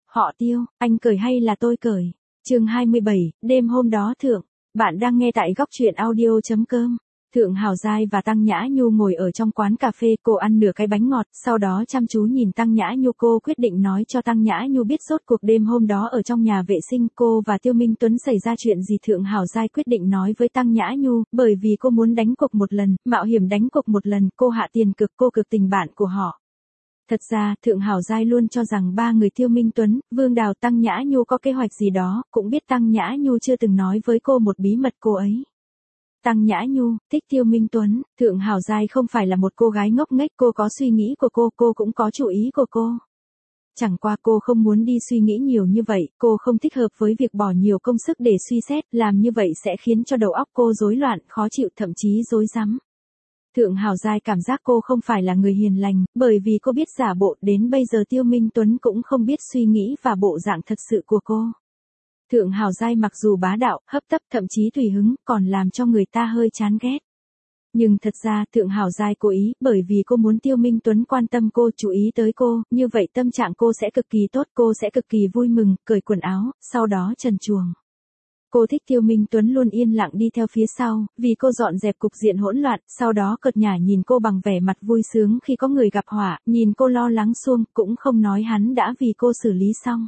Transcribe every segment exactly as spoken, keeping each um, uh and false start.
Họ Tiêu, anh cười hay là tôi cười? Chương hai mươi bảy, đêm hôm đó thượng. Bạn đang nghe tại góc truyện audio.com. Thượng Hào Giai và Tăng Nhã Nhu ngồi ở trong quán cà phê, cô ăn nửa cái bánh ngọt, sau đó chăm chú nhìn Tăng Nhã Nhu. Cô quyết định nói cho Tăng Nhã Nhu biết rốt cuộc đêm hôm đó ở trong nhà vệ sinh cô và Tiêu Minh Tuấn xảy ra chuyện gì. Thượng Hào Giai quyết định nói với Tăng Nhã Nhu, bởi vì cô muốn đánh cuộc một lần, mạo hiểm đánh cuộc một lần, cô hạ tiền cược, cô cược tình bạn của họ. Thật ra, Thượng Hào Giai luôn cho rằng ba người Tiêu Minh Tuấn, Vương Đào, Tăng Nhã Nhu có kế hoạch gì đó, cũng biết Tăng Nhã Nhu chưa từng nói với cô một bí mật cô ấy. Tăng Nhã Nhu, thích Tiêu Minh Tuấn, Thượng Hào Giai không phải là một cô gái ngốc nghếch, cô có suy nghĩ của cô, cô cũng có chủ ý của cô. Chẳng qua cô không muốn đi suy nghĩ nhiều như vậy, cô không thích hợp với việc bỏ nhiều công sức để suy xét, làm như vậy sẽ khiến cho đầu óc cô rối loạn, khó chịu, thậm chí rối rắm. Thượng Hào Giai cảm giác cô không phải là người hiền lành, bởi vì cô biết giả bộ, đến bây giờ Tiêu Minh Tuấn cũng không biết suy nghĩ và bộ dạng thật sự của cô. Thượng Hào Giai mặc dù bá đạo, hấp tấp, thậm chí tùy hứng, còn làm cho người ta hơi chán ghét. Nhưng thật ra, Thượng Hào Giai cố ý, bởi vì cô muốn Tiêu Minh Tuấn quan tâm cô, chú ý tới cô, như vậy tâm trạng cô sẽ cực kỳ tốt, cô sẽ cực kỳ vui mừng, cởi quần áo, sau đó trần truồng. Cô thích Tiêu Minh Tuấn luôn yên lặng đi theo phía sau, vì cô dọn dẹp cục diện hỗn loạn, sau đó cợt nhả nhìn cô bằng vẻ mặt vui sướng khi có người gặp họa, nhìn cô lo lắng xuông, cũng không nói hắn đã vì cô xử lý xong.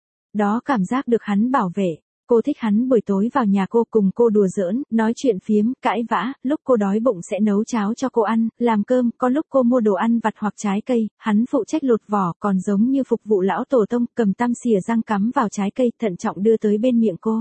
Đó cảm giác được hắn bảo vệ. Cô thích hắn buổi tối vào nhà cô cùng cô đùa giỡn, nói chuyện phiếm, cãi vã, lúc cô đói bụng sẽ nấu cháo cho cô ăn, làm cơm, có lúc cô mua đồ ăn vặt hoặc trái cây, hắn phụ trách lột vỏ, còn giống như phục vụ lão tổ tông, cầm tăm xìa răng cắm vào trái cây, thận trọng đưa tới bên miệng cô.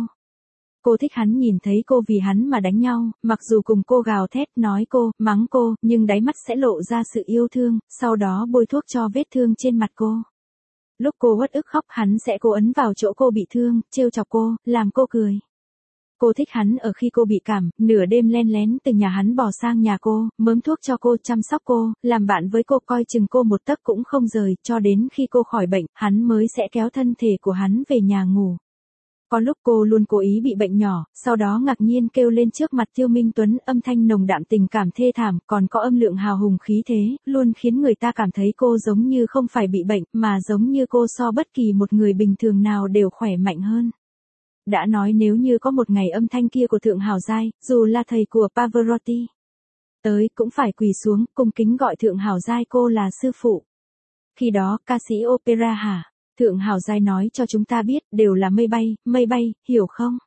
Cô thích hắn nhìn thấy cô vì hắn mà đánh nhau, mặc dù cùng cô gào thét, nói cô, mắng cô, nhưng đáy mắt sẽ lộ ra sự yêu thương, sau đó bôi thuốc cho vết thương trên mặt cô. Lúc cô uất ức khóc, hắn sẽ cố ấn vào chỗ cô bị thương, trêu chọc cô, làm cô cười. Cô thích hắn ở khi cô bị cảm, nửa đêm len lén từ nhà hắn bò sang nhà cô, mớm thuốc cho cô, chăm sóc cô, làm bạn với cô, coi chừng cô một tấc cũng không rời, cho đến khi cô khỏi bệnh, hắn mới sẽ kéo thân thể của hắn về nhà ngủ. Có lúc cô luôn cố ý bị bệnh nhỏ, sau đó ngạc nhiên kêu lên trước mặt Tiêu Minh Tuấn, âm thanh nồng đạm tình cảm thê thảm, còn có âm lượng hào hùng khí thế, luôn khiến người ta cảm thấy cô giống như không phải bị bệnh, mà giống như cô so bất kỳ một người bình thường nào đều khỏe mạnh hơn. Đã nói nếu như có một ngày âm thanh kia của Thượng Hào Giai, dù là thầy của Pavarotti tới cũng phải quỳ xuống, cung kính gọi Thượng Hào Giai cô là sư phụ. Khi đó, ca sĩ opera hả? Thượng Hào Giai nói cho chúng ta biết, đều là mây bay, mây bay, hiểu không?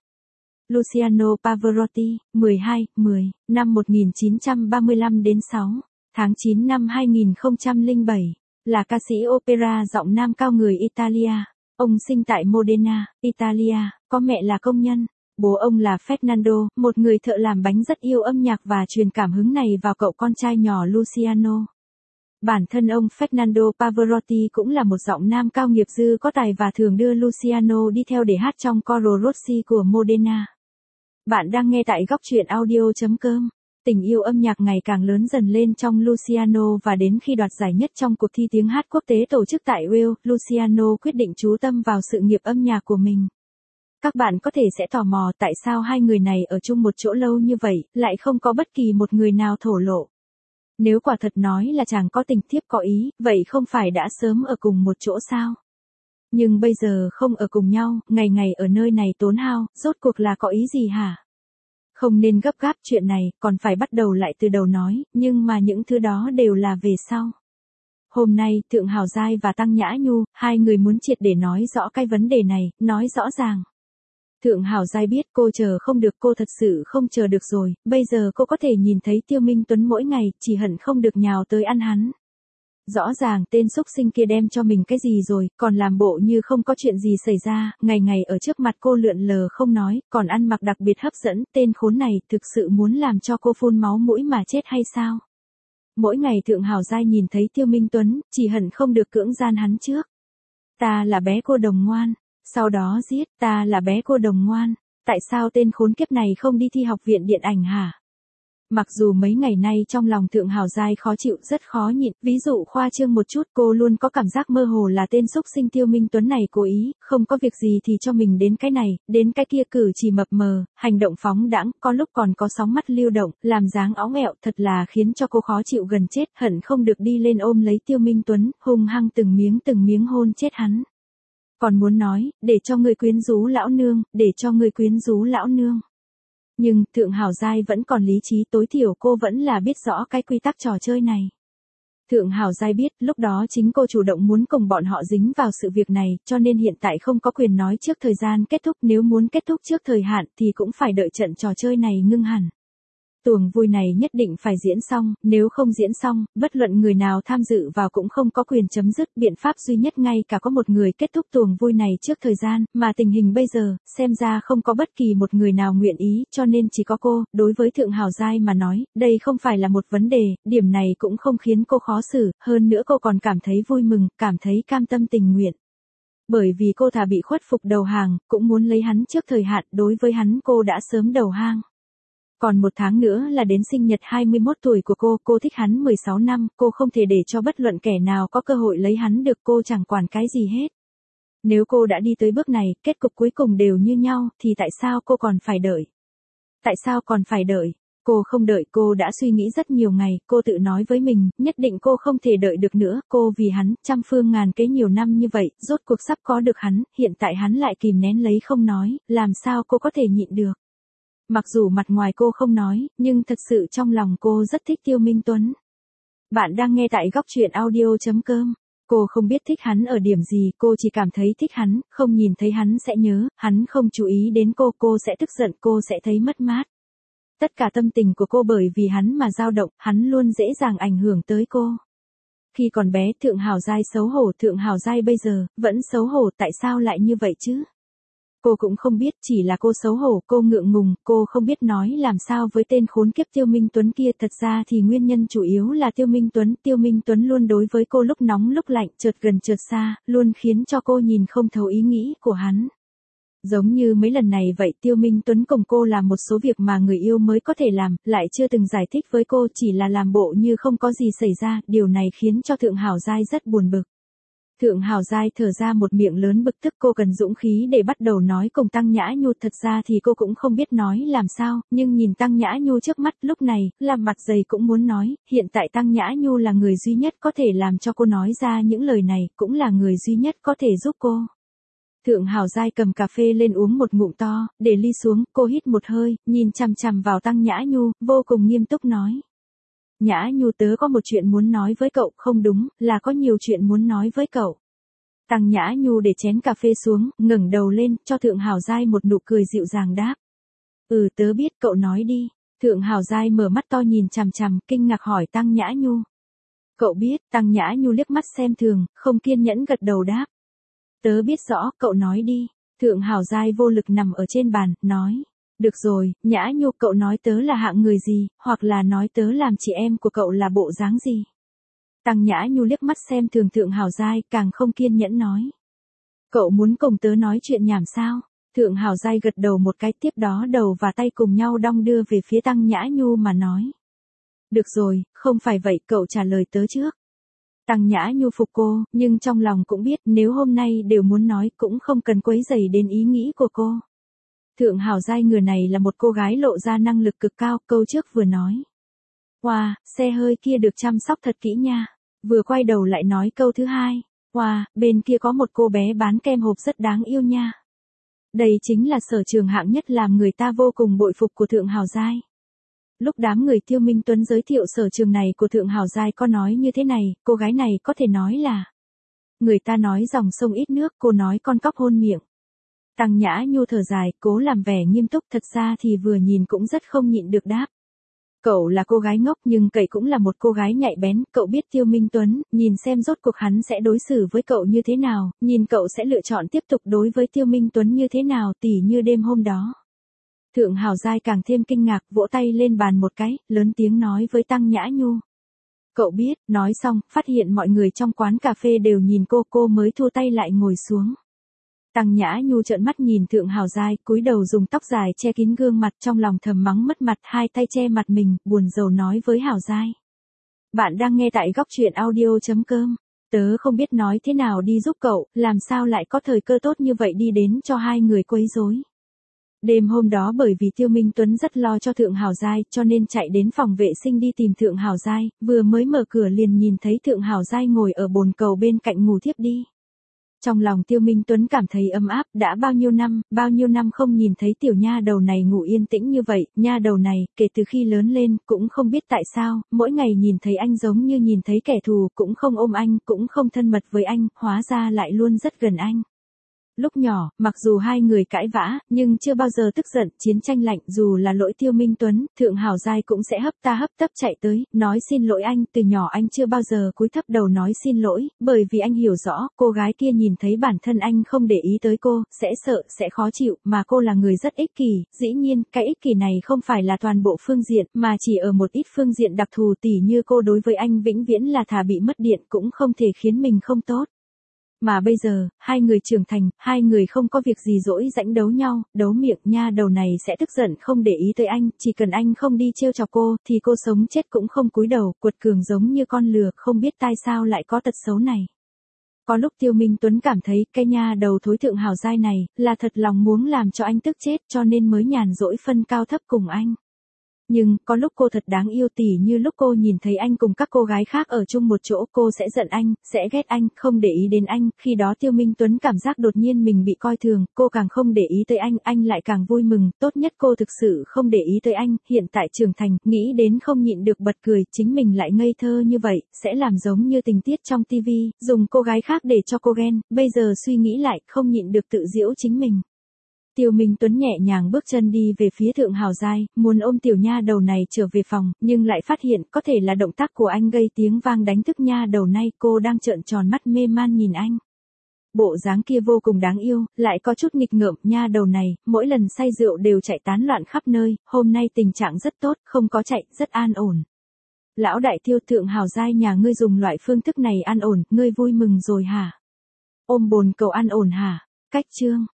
Luciano Pavarotti, mười hai, mười, năm một nghìn chín trăm ba mươi lăm đến sáu, tháng chín năm hai nghìn không trăm lẻ bảy, là ca sĩ opera giọng nam cao người Italia. Ông sinh tại Modena, Italia, có mẹ là công nhân. Bố ông là Fernando, một người thợ làm bánh rất yêu âm nhạc và truyền cảm hứng này vào cậu con trai nhỏ Luciano. Bản thân ông Fernando Pavarotti cũng là một giọng nam cao nghiệp dư có tài và thường đưa Luciano đi theo để hát trong Coro Rossi của Modena. Bạn đang nghe tại góc truyện audio.com. Tình yêu âm nhạc ngày càng lớn dần lên trong Luciano và đến khi đoạt giải nhất trong cuộc thi tiếng hát quốc tế tổ chức tại Wales, Luciano quyết định chú tâm vào sự nghiệp âm nhạc của mình. Các bạn có thể sẽ tò mò tại sao hai người này ở chung một chỗ lâu như vậy, lại không có bất kỳ một người nào thổ lộ. Nếu quả thật nói là chàng có tình thiếp có ý, vậy không phải đã sớm ở cùng một chỗ sao? Nhưng bây giờ không ở cùng nhau, ngày ngày ở nơi này tốn hao, rốt cuộc là có ý gì hả? Không nên gấp gáp chuyện này, còn phải bắt đầu lại từ đầu nói, nhưng mà những thứ đó đều là về sau. Hôm nay, Thượng Hào Giai và Tăng Nhã Nhu, hai người muốn triệt để nói rõ cái vấn đề này, nói rõ ràng. Thượng Hào Giai biết cô chờ không được, cô thật sự không chờ được rồi, bây giờ cô có thể nhìn thấy Tiêu Minh Tuấn mỗi ngày, chỉ hận không được nhào tới ăn hắn. Rõ ràng tên xúc sinh kia đem cho mình cái gì rồi, còn làm bộ như không có chuyện gì xảy ra, ngày ngày ở trước mặt cô lượn lờ không nói, còn ăn mặc đặc biệt hấp dẫn, tên khốn này thực sự muốn làm cho cô phun máu mũi mà chết hay sao? Mỗi ngày Thượng Hào Giai nhìn thấy Tiêu Minh Tuấn, chỉ hận không được cưỡng gian hắn trước. Ta là bé cô đồng ngoan. Sau đó giết, ta là bé cô đồng ngoan, tại sao tên khốn kiếp này không đi thi học viện điện ảnh hả? Mặc dù mấy ngày nay trong lòng Thượng Hào Giai khó chịu, rất khó nhịn, ví dụ khoa trương một chút, cô luôn có cảm giác mơ hồ là tên xúc sinh Tiêu Minh Tuấn này cố ý, không có việc gì thì cho mình đến cái này, đến cái kia, cử chỉ mập mờ, hành động phóng đãng, có lúc còn có sóng mắt lưu động, làm dáng óng ẹo, thật là khiến cho cô khó chịu gần chết, hận không được đi lên ôm lấy Tiêu Minh Tuấn, hung hăng từng miếng từng miếng hôn chết hắn. Còn muốn nói, để cho ngươi quyến rũ lão nương, để cho ngươi quyến rũ lão nương. Nhưng, Thượng Hảo Giai vẫn còn lý trí, tối thiểu cô vẫn là biết rõ cái quy tắc trò chơi này. Thượng Hảo Giai biết, lúc đó chính cô chủ động muốn cùng bọn họ dính vào sự việc này, cho nên hiện tại không có quyền nói trước thời gian kết thúc, nếu muốn kết thúc trước thời hạn thì cũng phải đợi trận trò chơi này ngưng hẳn. Tuồng vui này nhất định phải diễn xong, nếu không diễn xong, bất luận người nào tham dự vào cũng không có quyền chấm dứt, biện pháp duy nhất ngay cả có một người kết thúc tuồng vui này trước thời gian, mà tình hình bây giờ, xem ra không có bất kỳ một người nào nguyện ý, cho nên chỉ có cô. Đối với Thượng Hảo Giai mà nói, đây không phải là một vấn đề, điểm này cũng không khiến cô khó xử, hơn nữa cô còn cảm thấy vui mừng, cảm thấy cam tâm tình nguyện. Bởi vì cô thà bị khuất phục đầu hàng, cũng muốn lấy hắn trước thời hạn, đối với hắn cô đã sớm đầu hang. Còn một tháng nữa là đến sinh nhật hai mươi mốt tuổi của cô, cô thích hắn mười sáu năm, cô không thể để cho bất luận kẻ nào có cơ hội lấy hắn được, cô chẳng quản cái gì hết. Nếu cô đã đi tới bước này, kết cục cuối cùng đều như nhau, thì tại sao cô còn phải đợi? Tại sao còn phải đợi? Cô không đợi, cô đã suy nghĩ rất nhiều ngày, cô tự nói với mình, nhất định cô không thể đợi được nữa, cô vì hắn, trăm phương ngàn kế nhiều năm như vậy, rốt cuộc sắp có được hắn, hiện tại hắn lại kìm nén lấy không nói, làm sao cô có thể nhịn được? Mặc dù mặt ngoài cô không nói, nhưng thật sự trong lòng cô rất thích Tiêu Minh Tuấn. Bạn đang nghe tại góc truyện audio chấm com. Cô không biết thích hắn ở điểm gì, cô chỉ cảm thấy thích hắn, không nhìn thấy hắn sẽ nhớ, hắn không chú ý đến cô, cô sẽ tức giận, cô sẽ thấy mất mát. Tất cả tâm tình của cô bởi vì hắn mà dao động, hắn luôn dễ dàng ảnh hưởng tới cô. Khi còn bé, Thượng Hảo Giai xấu hổ, Thượng Hảo Giai bây giờ, vẫn xấu hổ, tại sao lại như vậy chứ? Cô cũng không biết, chỉ là cô xấu hổ, cô ngượng ngùng, cô không biết nói làm sao với tên khốn kiếp Tiêu Minh Tuấn kia. Thật ra thì nguyên nhân chủ yếu là Tiêu Minh Tuấn, Tiêu Minh Tuấn luôn đối với cô lúc nóng lúc lạnh, chợt gần chợt xa, luôn khiến cho cô nhìn không thấu ý nghĩ của hắn. Giống như mấy lần này vậy, Tiêu Minh Tuấn cùng cô làm một số việc mà người yêu mới có thể làm, lại chưa từng giải thích với cô, chỉ là làm bộ như không có gì xảy ra, điều này khiến cho Thượng Hảo Giai rất buồn bực. Thượng Hảo Giai thở ra một miệng lớn bực tức, cô cần dũng khí để bắt đầu nói cùng Tăng Nhã Nhu, thật ra thì cô cũng không biết nói làm sao, nhưng nhìn Tăng Nhã Nhu trước mắt lúc này, làm mặt dày cũng muốn nói, hiện tại Tăng Nhã Nhu là người duy nhất có thể làm cho cô nói ra những lời này, cũng là người duy nhất có thể giúp cô. Thượng Hảo Giai cầm cà phê lên uống một ngụm to, để ly xuống, cô hít một hơi, nhìn chằm chằm vào Tăng Nhã Nhu, vô cùng nghiêm túc nói. Nhã Nhu, tớ có một chuyện muốn nói với cậu, không đúng, là có nhiều chuyện muốn nói với cậu. Tăng Nhã Nhu để chén cà phê xuống, ngẩng đầu lên, cho Thượng Hảo Giai một nụ cười dịu dàng đáp. Ừ, tớ biết, cậu nói đi. Thượng Hảo Giai mở mắt to nhìn chằm chằm, kinh ngạc hỏi Tăng Nhã Nhu. Cậu biết, Tăng Nhã Nhu liếc mắt xem thường, không kiên nhẫn gật đầu đáp. Tớ biết rõ, cậu nói đi. Thượng Hảo Giai vô lực nằm ở trên bàn, nói. Được rồi, Nhã Nhu, cậu nói tớ là hạng người gì, hoặc là nói tớ làm chị em của cậu là bộ dáng gì. Tăng Nhã Nhu liếc mắt xem thường Thượng Hảo Giai, càng không kiên nhẫn nói. Cậu muốn cùng tớ nói chuyện nhảm sao? Thượng Hảo Giai gật đầu một cái, tiếp đó đầu và tay cùng nhau đong đưa về phía Tăng Nhã Nhu mà nói. Được rồi, không phải vậy, cậu trả lời tớ trước. Tăng Nhã Nhu phục cô, nhưng trong lòng cũng biết nếu hôm nay đều muốn nói cũng không cần quấy rầy đến ý nghĩ của cô. Thượng Hảo Giai người này là một cô gái lộ ra năng lực cực cao, câu trước vừa nói. Wow, xe hơi kia được chăm sóc thật kỹ nha. Vừa quay đầu lại nói câu thứ hai. Wow, bên kia có một cô bé bán kem hộp rất đáng yêu nha. Đây chính là sở trường hạng nhất làm người ta vô cùng bội phục của Thượng Hảo Giai. Lúc đám người Tiêu Minh Tuấn giới thiệu sở trường này của Thượng Hảo Giai có nói như thế này, cô gái này có thể nói là. Người ta nói dòng sông ít nước, cô nói con cóc hôn miệng. Tăng Nhã Nhu thở dài, cố làm vẻ nghiêm túc, thật ra thì vừa nhìn cũng rất không nhịn được đáp. Cậu là cô gái ngốc nhưng cậy cũng là một cô gái nhạy bén, cậu biết Tiêu Minh Tuấn, nhìn xem rốt cuộc hắn sẽ đối xử với cậu như thế nào, nhìn cậu sẽ lựa chọn tiếp tục đối với Tiêu Minh Tuấn như thế nào, tỉ như đêm hôm đó. Thượng Hảo Giai càng thêm kinh ngạc, vỗ tay lên bàn một cái, lớn tiếng nói với Tăng Nhã Nhu. Cậu biết, nói xong, phát hiện mọi người trong quán cà phê đều nhìn cô, cô mới thua tay lại ngồi xuống. Tăng Nhã Nhu trợn mắt nhìn Thượng Hảo Giai, cúi đầu dùng tóc dài che kín gương mặt, trong lòng thầm mắng mất mặt, hai tay che mặt mình, buồn rầu nói với Hảo Giai. Bạn đang nghe tại góc truyện audio chấm com. Tớ không biết nói thế nào đi giúp cậu, làm sao lại có thời cơ tốt như vậy đi đến cho hai người quấy rối. Đêm hôm đó bởi vì Tiêu Minh Tuấn rất lo cho Thượng Hảo Giai, cho nên chạy đến phòng vệ sinh đi tìm Thượng Hảo Giai, vừa mới mở cửa liền nhìn thấy Thượng Hảo Giai ngồi ở bồn cầu bên cạnh ngủ thiếp đi. Trong lòng Tiêu Minh Tuấn cảm thấy ấm áp, đã bao nhiêu năm, bao nhiêu năm không nhìn thấy tiểu nha đầu này ngủ yên tĩnh như vậy, nha đầu này, kể từ khi lớn lên, cũng không biết tại sao, mỗi ngày nhìn thấy anh giống như nhìn thấy kẻ thù, cũng không ôm anh, cũng không thân mật với anh, hóa ra lại luôn rất gần anh. Lúc nhỏ, mặc dù hai người cãi vã, nhưng chưa bao giờ tức giận, chiến tranh lạnh, dù là lỗi Tiêu Minh Tuấn, Thượng Hảo Giai cũng sẽ hấp ta hấp tấp chạy tới, nói xin lỗi anh, từ nhỏ anh chưa bao giờ cúi thấp đầu nói xin lỗi, bởi vì anh hiểu rõ, cô gái kia nhìn thấy bản thân anh không để ý tới cô, sẽ sợ, sẽ khó chịu, mà cô là người rất ích kỷ, dĩ nhiên, cái ích kỷ này không phải là toàn bộ phương diện, mà chỉ ở một ít phương diện đặc thù tỉ như cô đối với anh vĩnh viễn là thà bị mất điện cũng không thể khiến mình không tốt. Mà bây giờ, hai người trưởng thành, hai người không có việc gì dỗi rãnh đấu nhau, đấu miệng, nha đầu này sẽ tức giận không để ý tới anh, chỉ cần anh không đi trêu chọc cô, thì cô sống chết cũng không cúi đầu, cuột cường giống như con lừa, không biết tại sao lại có tật xấu này. Có lúc Tiêu Minh Tuấn cảm thấy cái nha đầu thối Thượng Hảo Giai này, là thật lòng muốn làm cho anh tức chết cho nên mới nhàn rỗi phân cao thấp cùng anh. Nhưng, có lúc cô thật đáng yêu tỉ như lúc cô nhìn thấy anh cùng các cô gái khác ở chung một chỗ cô sẽ giận anh, sẽ ghét anh, không để ý đến anh, khi đó Tiêu Minh Tuấn cảm giác đột nhiên mình bị coi thường, cô càng không để ý tới anh, anh lại càng vui mừng, tốt nhất cô thực sự không để ý tới anh, hiện tại trưởng thành, nghĩ đến không nhịn được bật cười, chính mình lại ngây thơ như vậy, sẽ làm giống như tình tiết trong tivi, dùng cô gái khác để cho cô ghen, bây giờ suy nghĩ lại, không nhịn được tự giễu chính mình. Tiêu Minh Tuấn nhẹ nhàng bước chân đi về phía Thượng Hảo Giai, muốn ôm tiểu nha đầu này trở về phòng, nhưng lại phát hiện có thể là động tác của anh gây tiếng vang đánh thức nha đầu này, cô đang trợn tròn mắt mê man nhìn anh. Bộ dáng kia vô cùng đáng yêu, lại có chút nghịch ngợm, nha đầu này, mỗi lần say rượu đều chạy tán loạn khắp nơi, hôm nay tình trạng rất tốt, không có chạy, rất an ổn. Lão đại Tiêu, Thượng Hảo Giai nhà ngươi dùng loại phương thức này an ổn, ngươi vui mừng rồi hả? Ôm bồn cầu an ổn hả? Cách chương